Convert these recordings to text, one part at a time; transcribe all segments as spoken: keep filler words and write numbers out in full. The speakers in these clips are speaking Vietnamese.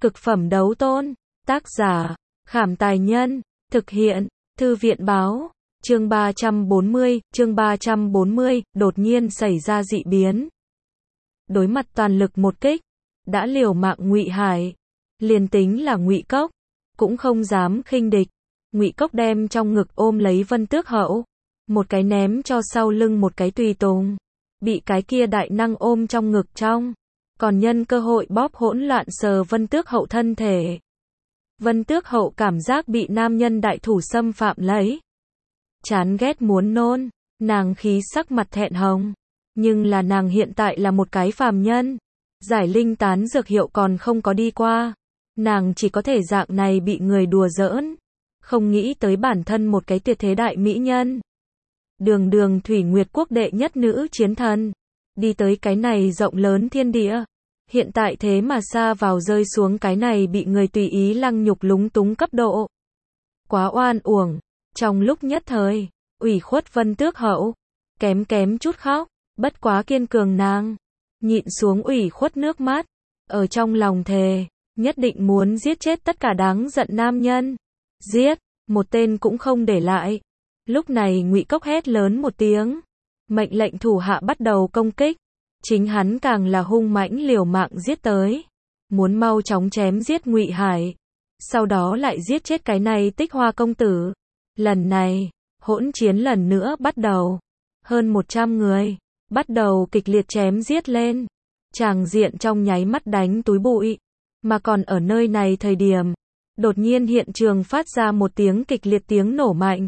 Cực phẩm đấu tôn. Tác giả, Khảm Tài Nhân. Thực hiện, Thư viện Báo. Chương ba trăm bốn mươi, chương ba trăm bốn mươi, đột nhiên xảy ra dị biến. Đối mặt toàn lực một kích, đã liều mạng Ngụy Hải, liền tính là Ngụy Cốc, cũng không dám khinh địch. Ngụy Cốc đem trong ngực ôm lấy Vân Tước Hậu, một cái ném cho sau lưng một cái tùy tùng, bị cái kia đại năng ôm trong ngực trong, còn nhân cơ hội bóp hỗn loạn sờ Vân Tước Hậu thân thể. Vân Tước Hậu cảm giác bị nam nhân đại thủ xâm phạm lấy, chán ghét muốn nôn, nàng khí sắc mặt thẹn hồng, nhưng là nàng hiện tại là một cái phàm nhân, giải linh tán dược hiệu còn không có đi qua, nàng chỉ có thể dạng này bị người đùa giỡn, không nghĩ tới bản thân một cái tuyệt thế đại mỹ nhân. Đường đường Thủy Nguyệt quốc đệ nhất nữ chiến thần, đi tới cái này rộng lớn thiên địa, hiện tại thế mà xa vào rơi xuống cái này bị người tùy ý lăng nhục lúng túng cấp độ. Quá oan uổng, trong lúc nhất thời, ủy khuất Vân Tước Hậu, kém kém chút khóc, bất quá kiên cường nàng, nhịn xuống ủy khuất nước mắt, ở trong lòng thề, nhất định muốn giết chết tất cả đáng giận nam nhân, giết, một tên cũng không để lại. Lúc này Ngụy Cốc hét lớn một tiếng, mệnh lệnh thủ hạ bắt đầu công kích, chính hắn càng là hung mãnh liều mạng giết tới, muốn mau chóng chém giết Ngụy Hải, sau đó lại giết chết cái này Tích Hoa công tử. Lần này, hỗn chiến lần nữa bắt đầu, hơn một trăm người, bắt đầu kịch liệt chém giết lên, tràng diện trong nháy mắt đánh túi bụi, mà còn ở nơi này thời điểm, đột nhiên hiện trường phát ra một tiếng kịch liệt tiếng nổ mạnh.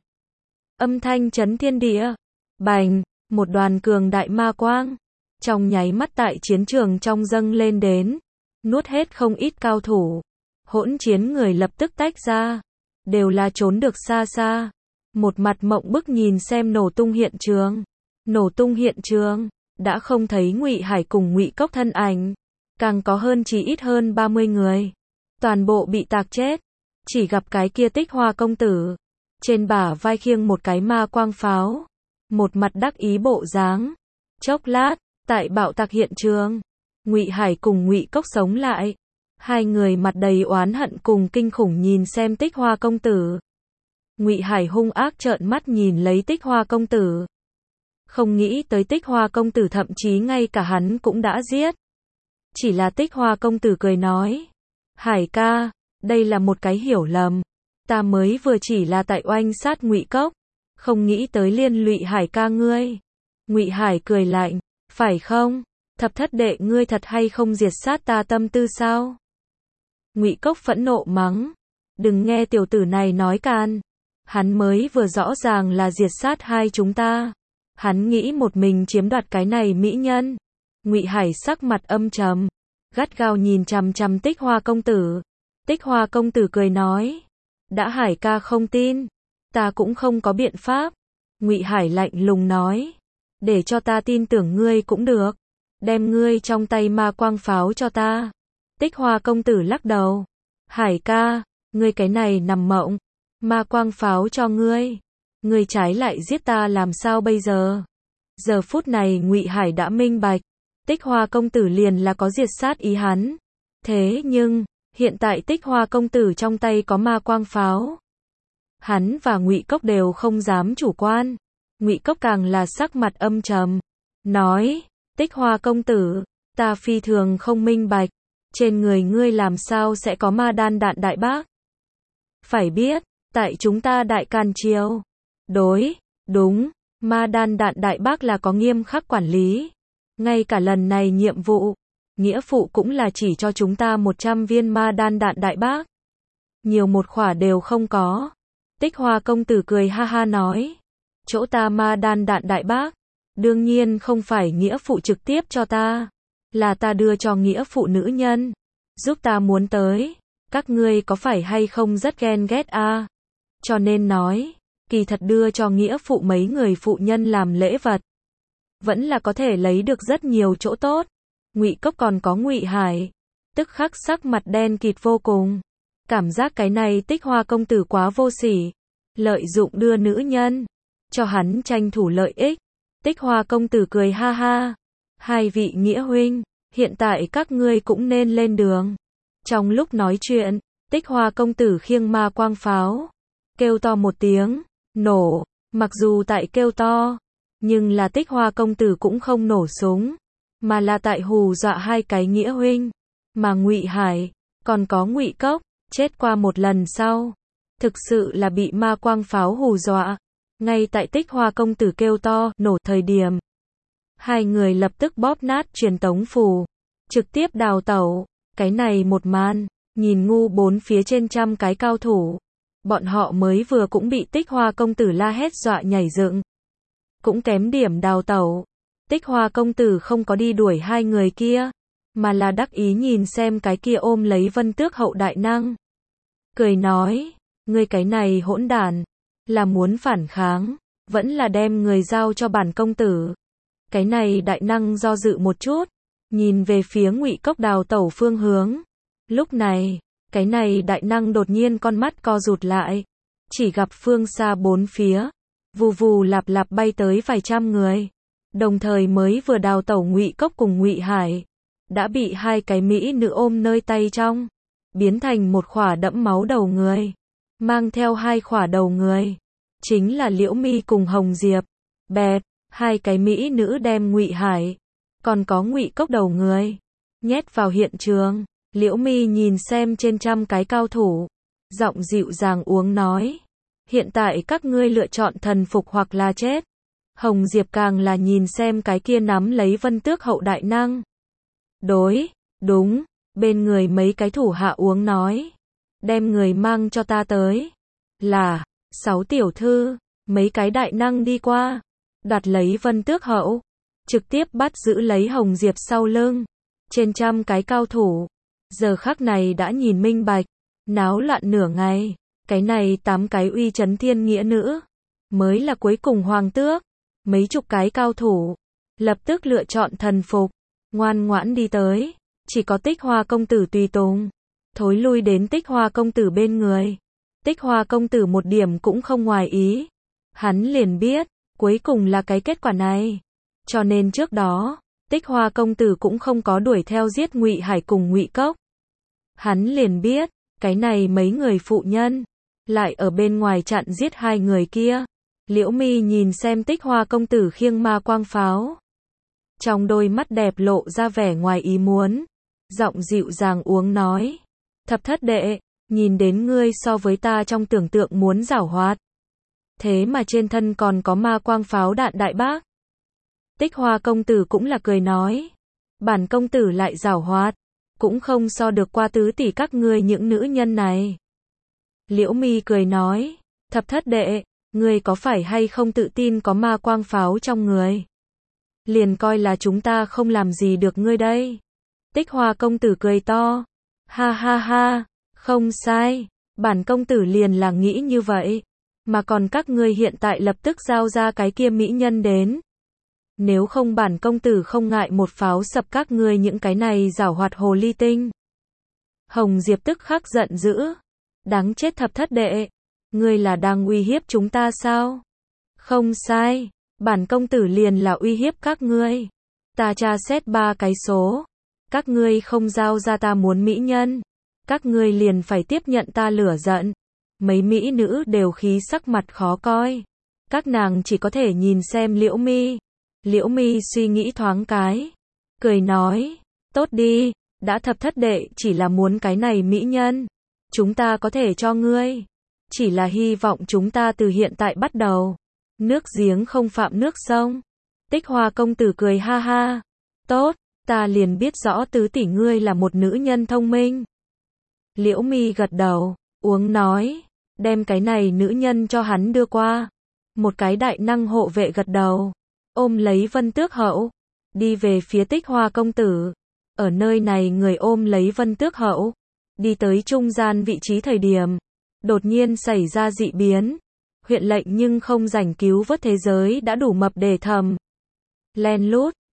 Âm thanh chấn thiên địa, bành, một đoàn cường đại ma quang, trong nháy mắt tại chiến trường trong dâng lên đến, nuốt hết không ít cao thủ. Hỗn chiến người lập tức tách ra, đều là trốn được xa xa, một mặt mộng bức nhìn xem nổ tung hiện trường. Nổ tung hiện trường, đã không thấy Ngụy Hải cùng Ngụy Cốc thân ảnh, càng có hơn chỉ ít hơn ba mươi người, toàn bộ bị tạc chết, chỉ gặp cái kia Tích Hoa công tử, trên bả vai khiêng một cái ma quang pháo, một mặt đắc ý bộ dáng. Chốc lát, tại bạo tạc hiện trường, Ngụy Hải cùng Ngụy Cốc sống lại, hai người mặt đầy oán hận cùng kinh khủng nhìn xem Tích Hoa công tử. Ngụy Hải hung ác trợn mắt nhìn lấy Tích Hoa công tử, không nghĩ tới Tích Hoa công tử thậm chí ngay cả hắn cũng đã giết. Chỉ là Tích Hoa công tử cười nói, Hải ca, đây là một cái hiểu lầm, ta mới vừa chỉ là tại oanh sát Ngụy Cốc, không nghĩ tới liên lụy Hải ca ngươi. Ngụy Hải cười lạnh, phải không, thập thất đệ ngươi thật hay không diệt sát ta tâm tư sao? Ngụy Cốc phẫn nộ mắng, đừng nghe tiểu tử này nói can, hắn mới vừa rõ ràng là diệt sát hai chúng ta, hắn nghĩ một mình chiếm đoạt cái này mỹ nhân. Ngụy Hải sắc mặt âm trầm, gắt gao nhìn chằm chằm Tích Hoa công tử. Tích Hoa công tử cười nói, đã Hải ca không tin, ta cũng không có biện pháp. Ngụy Hải lạnh lùng nói, để cho ta tin tưởng ngươi cũng được, đem ngươi trong tay ma quang pháo cho ta. Tích Hoa công tử lắc đầu, Hải ca, ngươi cái này nằm mộng, ma quang pháo cho ngươi, ngươi trái lại giết ta làm sao bây giờ? Giờ phút này Ngụy Hải đã minh bạch, Tích Hoa công tử liền là có diệt sát ý hắn. Thế nhưng, hiện tại Tích Hoa công tử trong tay có ma quang pháo, hắn và Ngụy Cốc đều không dám chủ quan. Ngụy Cốc càng là sắc mặt âm trầm, nói, Tích Hoa công tử, ta phi thường không minh bạch, trên người ngươi làm sao sẽ có ma đan đạn đại bác? Phải biết, tại chúng ta Đại Càn Triều, đối, đúng, ma đan đạn đại bác là có nghiêm khắc quản lý. Ngay cả lần này nhiệm vụ, nghĩa phụ cũng là chỉ cho chúng ta một trăm viên ma đan đạn đại bác. Nhiều một khỏa đều không có. Tích Hoa công tử cười ha ha nói, chỗ ta ma đan đạn đại bác, đương nhiên không phải nghĩa phụ trực tiếp cho ta, là ta đưa cho nghĩa phụ nữ nhân, giúp ta muốn tới, các ngươi có phải hay không rất ghen ghét a? À? Cho nên nói, kỳ thật đưa cho nghĩa phụ mấy người phụ nhân làm lễ vật, vẫn là có thể lấy được rất nhiều chỗ tốt. Ngụy Cốc còn có Ngụy Hải, tức khắc sắc mặt đen kịt vô cùng, cảm giác cái này Tích Hoa công tử quá vô sỉ, lợi dụng đưa nữ nhân, cho hắn tranh thủ lợi ích. Tích Hoa công tử cười ha ha, hai vị nghĩa huynh, hiện tại các ngươi cũng nên lên đường. Trong lúc nói chuyện, Tích Hoa công tử khiêng ma quang pháo, kêu to một tiếng, nổ, mặc dù tại kêu to, nhưng là Tích Hoa công tử cũng không nổ súng, mà là tại hù dọa hai cái nghĩa huynh, mà Ngụy Hải, còn có Ngụy Cốc, chết qua một lần sau, thực sự là bị ma quang pháo hù dọa, ngay tại Tích Hoa công tử kêu to, nổ thời điểm. Hai người lập tức bóp nát truyền tống phù, trực tiếp đào tẩu, cái này một màn, nhìn ngu bốn phía trên trăm cái cao thủ. Bọn họ mới vừa cũng bị Tích Hoa công tử la hét dọa nhảy dựng. Cũng kém điểm đào tẩu. Tích Hoa công tử không có đi đuổi hai người kia, mà là đắc ý nhìn xem cái kia ôm lấy Vân Tước hậu đại năng. Cười nói, ngươi cái này hỗn đản, là muốn phản kháng, vẫn là đem người giao cho bản công tử. Cái này đại năng do dự một chút, nhìn về phía Ngụy Cốc đào tẩu phương hướng. Lúc này, cái này đại năng đột nhiên con mắt co rụt lại, chỉ gặp phương xa bốn phía, vù vù lạp lạp bay tới vài trăm người, đồng thời mới vừa đào tẩu Ngụy Cốc cùng Ngụy Hải, đã bị hai cái mỹ nữ ôm nơi tay trong, biến thành một khỏa đẫm máu đầu người, mang theo hai khỏa đầu người, chính là Liễu Mi cùng Hồng Diệp. Bẹt, hai cái mỹ nữ đem Ngụy Hải, còn có Ngụy Cốc đầu người, nhét vào hiện trường. Liễu Mi nhìn xem trên trăm cái cao thủ, giọng dịu dàng uống nói, hiện tại các ngươi lựa chọn thần phục hoặc là chết. Hồng Diệp càng là nhìn xem cái kia nắm lấy Vân Tước hậu đại năng. Đối, đúng, bên người mấy cái thủ hạ uống nói, đem người mang cho ta tới. Là, sáu tiểu thư, mấy cái đại năng đi qua, đoạt lấy Vân Tước hậu, trực tiếp bắt giữ lấy Hồng Diệp sau lưng. Trên trăm cái cao thủ, giờ khắc này đã nhìn minh bạch, náo loạn nửa ngày, cái này tám cái uy chấn thiên nghĩa nữ, mới là cuối cùng hoàng tước. Mấy chục cái cao thủ, lập tức lựa chọn thần phục, ngoan ngoãn đi tới, chỉ có Tích Hoa công tử tùy tùng, thối lui đến Tích Hoa công tử bên người. Tích Hoa công tử một điểm cũng không ngoài ý, hắn liền biết, cuối cùng là cái kết quả này, cho nên trước đó, Tích Hoa công tử cũng không có đuổi theo giết Ngụy Hải cùng Ngụy Cốc. Hắn liền biết, cái này mấy người phụ nhân, lại ở bên ngoài chặn giết hai người kia. Liễu Mi nhìn xem Tích Hoa công tử khiêng ma quang pháo, trong đôi mắt đẹp lộ ra vẻ ngoài ý muốn, giọng dịu dàng uống nói, thập thất đệ, nhìn đến ngươi so với ta trong tưởng tượng muốn giảo hoạt, thế mà trên thân còn có ma quang pháo đạn đại bác. Tích Hoa công tử cũng là cười nói, bản công tử lại giảo hoạt, cũng không so được qua tứ tỷ các ngươi những nữ nhân này. Liễu Mi cười nói, thập thất đệ, ngươi có phải hay không tự tin có ma quang pháo trong người? Liền coi là chúng ta không làm gì được ngươi đây. Tích Hoa công tử cười to, ha ha ha, không sai, bản công tử liền là nghĩ như vậy, mà còn các ngươi hiện tại lập tức giao ra cái kia mỹ nhân đến. Nếu không bản công tử không ngại một pháo sập các ngươi những cái này giảo hoạt hồ ly tinh. Hồng Diệp tức khắc giận dữ, đáng chết thập thất đệ, ngươi là đang uy hiếp chúng ta sao? Không sai, bản công tử liền là uy hiếp các ngươi. Ta tra xét ba cái số, các ngươi không giao ra ta muốn mỹ nhân, các ngươi liền phải tiếp nhận ta lửa giận. Mấy mỹ nữ đều khí sắc mặt khó coi, các nàng chỉ có thể nhìn xem Liễu Mi. Liễu Mi suy nghĩ thoáng cái, cười nói, tốt đi, đã thập thất đệ chỉ là muốn cái này mỹ nhân, chúng ta có thể cho ngươi, chỉ là hy vọng chúng ta từ hiện tại bắt đầu, nước giếng không phạm nước sông. Tích Hoa công tử cười ha ha, tốt, ta liền biết rõ tứ tỷ ngươi là một nữ nhân thông minh. Liễu Mi gật đầu, uống nói, đem cái này nữ nhân cho hắn đưa qua. Một cái đại năng hộ vệ gật đầu, ôm lấy Vân Tước hậu, đi về phía Tích Hoa công tử. Ở nơi này người ôm lấy Vân Tước hậu, đi tới trung gian vị trí thời điểm, đột nhiên xảy ra dị biến. Huyện lệnh nhưng không rảnh cứu vớt thế giới đã đủ mập để thầm. Len lút,